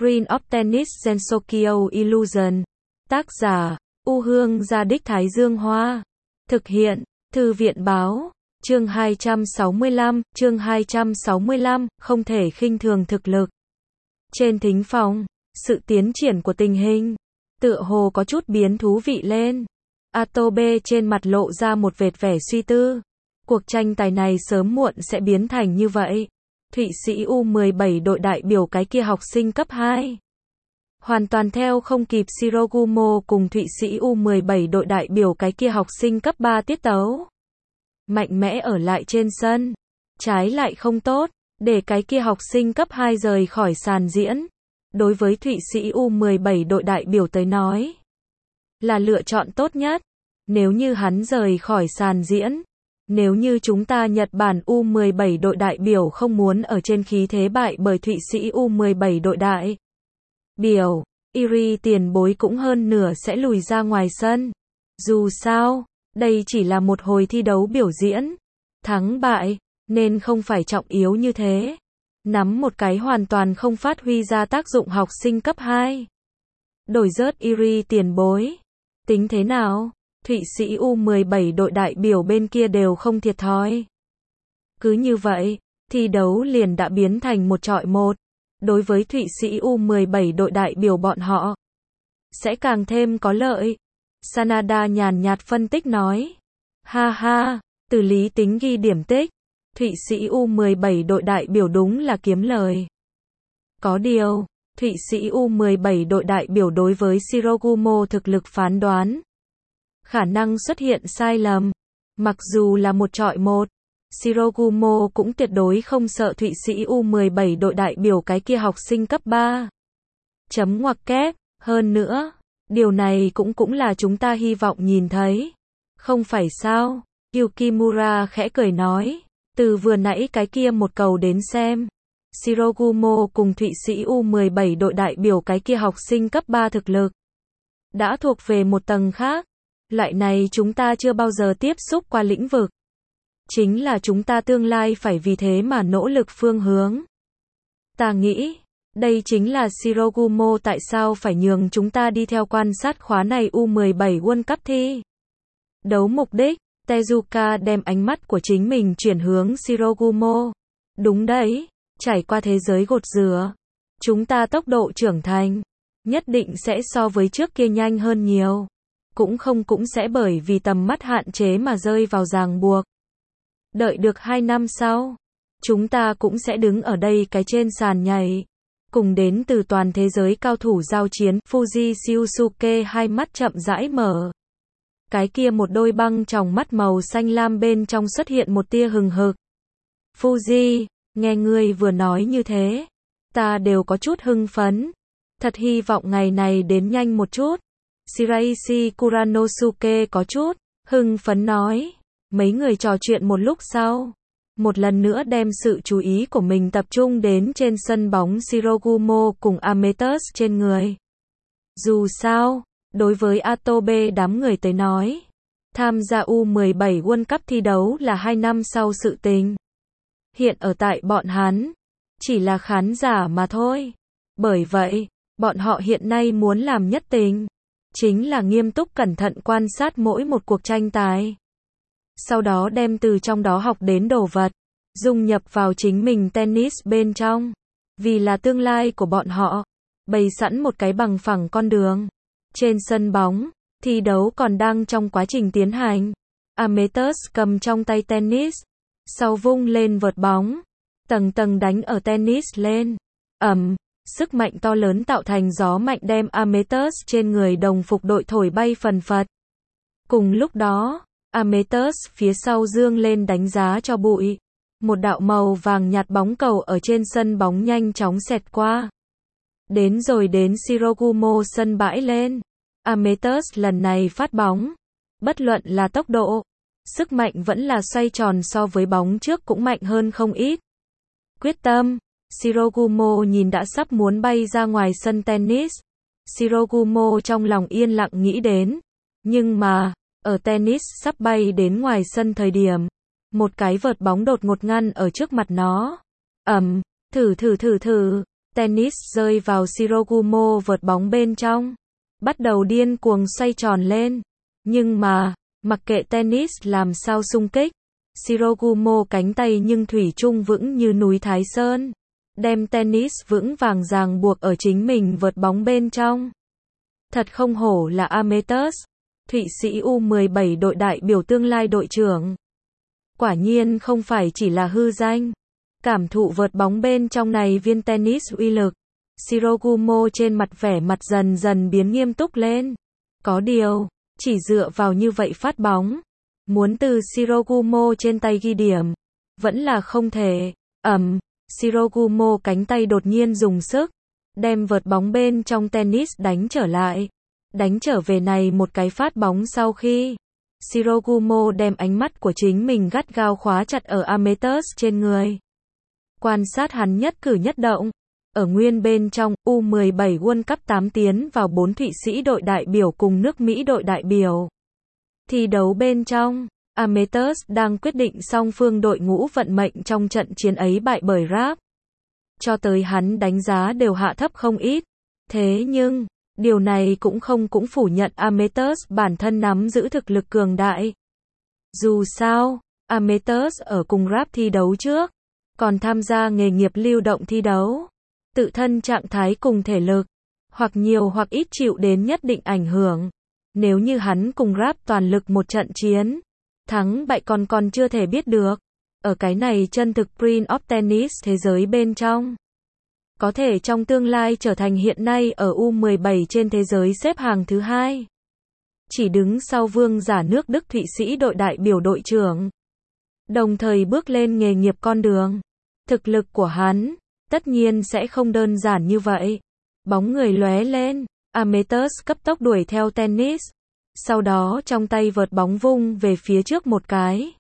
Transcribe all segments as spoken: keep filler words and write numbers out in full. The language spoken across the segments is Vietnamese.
Green of Tennis Gensokyo Illusion. Tác giả, U Hương Gia Đích Thái Dương Hoa. Thực hiện, Thư viện Báo. Chương hai trăm sáu mươi lăm, chương hai trăm sáu mươi lăm, không thể khinh thường thực lực. Trên thính phòng, sự tiến triển của tình hình, tựa hồ có chút biến thú vị lên. Atobe trên mặt lộ ra một vệt vẻ suy tư. Cuộc tranh tài này sớm muộn sẽ biến thành như vậy. Thụy Sĩ U mười bảy đội đại biểu cái kia học sinh cấp hai. Hoàn toàn theo không kịp Shirogumo cùng Thụy Sĩ U mười bảy đội đại biểu cái kia học sinh cấp ba tiết tấu. Mạnh mẽ ở lại trên sân. Trái lại không tốt, để cái kia học sinh cấp hai rời khỏi sàn diễn. Đối với Thụy Sĩ U mười bảy đội đại biểu tới nói, là lựa chọn tốt nhất. Nếu như hắn rời khỏi sàn diễn, nếu như chúng ta Nhật Bản U mười bảy đội đại biểu không muốn ở trên khí thế bại bởi Thụy Sĩ U mười bảy đội đại biểu, Iri tiền bối cũng hơn nửa sẽ lùi ra ngoài sân. Dù sao, đây chỉ là một hồi thi đấu biểu diễn. Thắng bại, nên không phải trọng yếu như thế. Nắm một cái hoàn toàn không phát huy ra tác dụng học sinh cấp hai. Đổi rớt Iri tiền bối. Tính thế nào? Thụy Sĩ U mười bảy đội đại biểu bên kia đều không thiệt thòi. Cứ như vậy, thi đấu liền đã biến thành một chọi một. Đối với Thụy Sĩ U mười bảy đội đại biểu bọn họ, sẽ càng thêm có lợi. Sanada nhàn nhạt phân tích nói. Ha ha, từ lý tính ghi điểm tích. Thụy Sĩ U mười bảy đội đại biểu đúng là kiếm lời. Có điều, Thụy Sĩ U mười bảy đội đại biểu đối với Shirogumo thực lực phán đoán, khả năng xuất hiện sai lầm. Mặc dù là một chọi một, Shirogumo cũng tuyệt đối không sợ Thụy Sĩ U mười bảy đội đại biểu cái kia học sinh cấp ba. Chấm ngoặc kép, hơn nữa, điều này cũng cũng là chúng ta hy vọng nhìn thấy. Không phải sao? Yukimura khẽ cười nói. Từ vừa nãy cái kia một cầu đến xem, Shirogumo cùng Thụy Sĩ U mười bảy đội đại biểu cái kia học sinh cấp ba thực lực đã thuộc về một tầng khác. Loại này chúng ta chưa bao giờ tiếp xúc qua lĩnh vực. Chính là chúng ta tương lai phải vì thế mà nỗ lực phương hướng. Ta nghĩ, đây chính là Shirogumo tại sao phải nhường chúng ta đi theo quan sát khóa này U mười bảy World Cup thi đấu mục đích. Tezuka đem ánh mắt của chính mình chuyển hướng Shirogumo. Đúng đấy, trải qua thế giới gột rửa, chúng ta tốc độ trưởng thành nhất định sẽ so với trước kia nhanh hơn nhiều. Cũng không cũng sẽ bởi vì tầm mắt hạn chế mà rơi vào ràng buộc. Đợi được hai năm sau, chúng ta cũng sẽ đứng ở đây cái trên sàn nhảy, cùng đến từ toàn thế giới cao thủ giao chiến. Fuji Shiosuke hai mắt chậm rãi mở. Cái kia một đôi băng tròng mắt màu xanh lam bên trong xuất hiện một tia hừng hực. Fuji, nghe ngươi vừa nói như thế, ta đều có chút hưng phấn. Thật hy vọng ngày này đến nhanh một chút. Shiraishi Kuranosuke có chút hưng phấn nói. Mấy người trò chuyện một lúc sau, một lần nữa đem sự chú ý của mình tập trung đến trên sân bóng Shirogumo cùng Amethyst trên người. Dù sao, đối với Atobe đám người tới nói, tham gia U mười bảy World Cup thi đấu là hai năm sau sự tình. Hiện ở tại bọn hắn, chỉ là khán giả mà thôi. Bởi vậy, bọn họ hiện nay muốn làm nhất tình, chính là nghiêm túc cẩn thận quan sát mỗi một cuộc tranh tài. Sau đó đem từ trong đó học đến đồ vật, dung nhập vào chính mình tennis bên trong. Vì là tương lai của bọn họ, bày sẵn một cái bằng phẳng con đường. Trên sân bóng, thi đấu còn đang trong quá trình tiến hành. Amethyst cầm trong tay tennis, sau vung lên vợt bóng, tầng tầng đánh ở tennis lên. Ầm, sức mạnh to lớn tạo thành gió mạnh đem Amethyst trên người đồng phục đội thổi bay phần phật. Cùng lúc đó, Amethyst phía sau dương lên đánh giá cho bụi. Một đạo màu vàng nhạt bóng cầu ở trên sân bóng nhanh chóng xẹt qua. Đến rồi đến Shirogumo sân bãi lên. Amethyst lần này phát bóng. Bất luận là tốc độ, sức mạnh vẫn là xoay tròn so với bóng trước cũng mạnh hơn không ít. Quyết tâm, Shirogumo nhìn đã sắp muốn bay ra ngoài sân tennis. Shirogumo trong lòng yên lặng nghĩ đến. Nhưng mà, ở tennis sắp bay đến ngoài sân thời điểm, một cái vợt bóng đột ngột ngăn ở trước mặt nó. Ầm, thử thử thử thử. Tennis rơi vào Shirogumo vợt bóng bên trong, bắt đầu điên cuồng xoay tròn lên. Nhưng mà, mặc kệ tennis làm sao xung kích, Shirogumo cánh tay nhưng thủy chung vững như núi Thái Sơn, đem tennis vững vàng ràng buộc ở chính mình vợt bóng bên trong. Thật không hổ là Amethyst, Thụy Sĩ U mười bảy đội đại biểu tương lai đội trưởng. Quả nhiên không phải chỉ là hư danh. Cảm thụ vợt bóng bên trong này viên tennis uy lực, Shirogumo trên mặt vẻ mặt dần dần biến nghiêm túc lên. Có điều, chỉ dựa vào như vậy phát bóng, muốn từ Shirogumo trên tay ghi điểm, vẫn là không thể. Ầm, Shirogumo cánh tay đột nhiên dùng sức, đem vợt bóng bên trong tennis đánh trở lại. Đánh trở về này một cái phát bóng sau khi Shirogumo đem ánh mắt của chính mình gắt gao khóa chặt ở Amethyst trên người. Quan sát hắn nhất cử nhất động. Ở nguyên bên trong, U mười bảy World Cup tám tiến vào bốn Thụy Sĩ đội đại biểu cùng nước Mỹ đội đại biểu. Thi đấu bên trong, Amethyst đang quyết định song phương đội ngũ vận mệnh trong trận chiến ấy bại bởi Rap. Cho tới hắn đánh giá đều hạ thấp không ít. Thế nhưng, điều này cũng không cũng phủ nhận Amethyst bản thân nắm giữ thực lực cường đại. Dù sao, Amethyst ở cùng Rap thi đấu trước, còn tham gia nghề nghiệp lưu động thi đấu. Tự thân trạng thái cùng thể lực, hoặc nhiều hoặc ít chịu đến nhất định ảnh hưởng. Nếu như hắn cùng Rap toàn lực một trận chiến, thắng bại còn còn chưa thể biết được. Ở cái này chân thực Prince of Tennis thế giới bên trong, có thể trong tương lai trở thành hiện nay ở U mười bảy trên thế giới xếp hàng thứ hai. Chỉ đứng sau vương giả nước Đức Thụy Sĩ đội đại biểu đội trưởng. Đồng thời bước lên nghề nghiệp con đường. Thực lực của hắn, tất nhiên sẽ không đơn giản như vậy. Bóng người lóe lên, Amethyst cấp tốc đuổi theo tennis. Sau đó trong tay vợt bóng vung về phía trước một cái.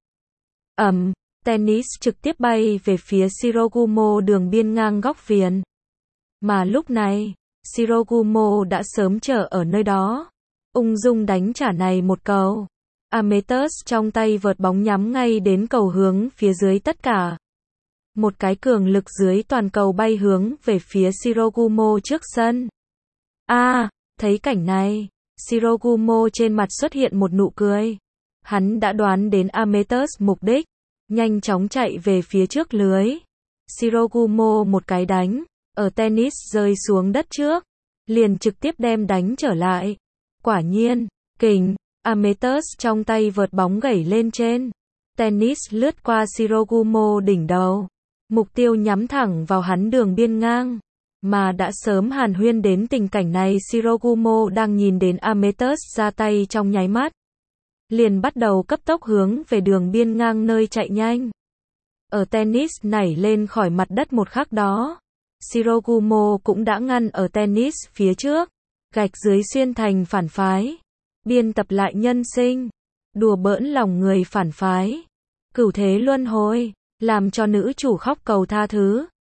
Ầm, tennis trực tiếp bay về phía Shirogumo đường biên ngang góc viền. Mà lúc này, Shirogumo đã sớm chờ ở nơi đó, ung dung đánh trả này một cầu. Amethyst trong tay vợt bóng nhắm ngay đến cầu hướng phía dưới tất cả. Một cái cường lực dưới toàn cầu bay hướng về phía Shirogumo trước sân. A, à, thấy cảnh này, Shirogumo trên mặt xuất hiện một nụ cười. Hắn đã đoán đến Amethyst mục đích, nhanh chóng chạy về phía trước lưới. Shirogumo một cái đánh, ở tennis rơi xuống đất trước, liền trực tiếp đem đánh trở lại. Quả nhiên, kình, Amethyst trong tay vợt bóng gẩy lên trên. Tennis lướt qua Shirogumo đỉnh đầu. Mục tiêu nhắm thẳng vào hắn đường biên ngang. Mà đã sớm hàn huyên đến tình cảnh này, Shirogumo đang nhìn đến Amethyst ra tay trong nháy mắt, liền bắt đầu cấp tốc hướng về đường biên ngang nơi chạy nhanh. Ở tennis nảy lên khỏi mặt đất một khắc đó, Shirogumo cũng đã ngăn ở tennis phía trước, gạch dưới xuyên thành phản phái, biên tập lại nhân sinh, đùa bỡn lòng người phản phái, cửu thế luân hồi, làm cho nữ chủ khóc cầu tha thứ.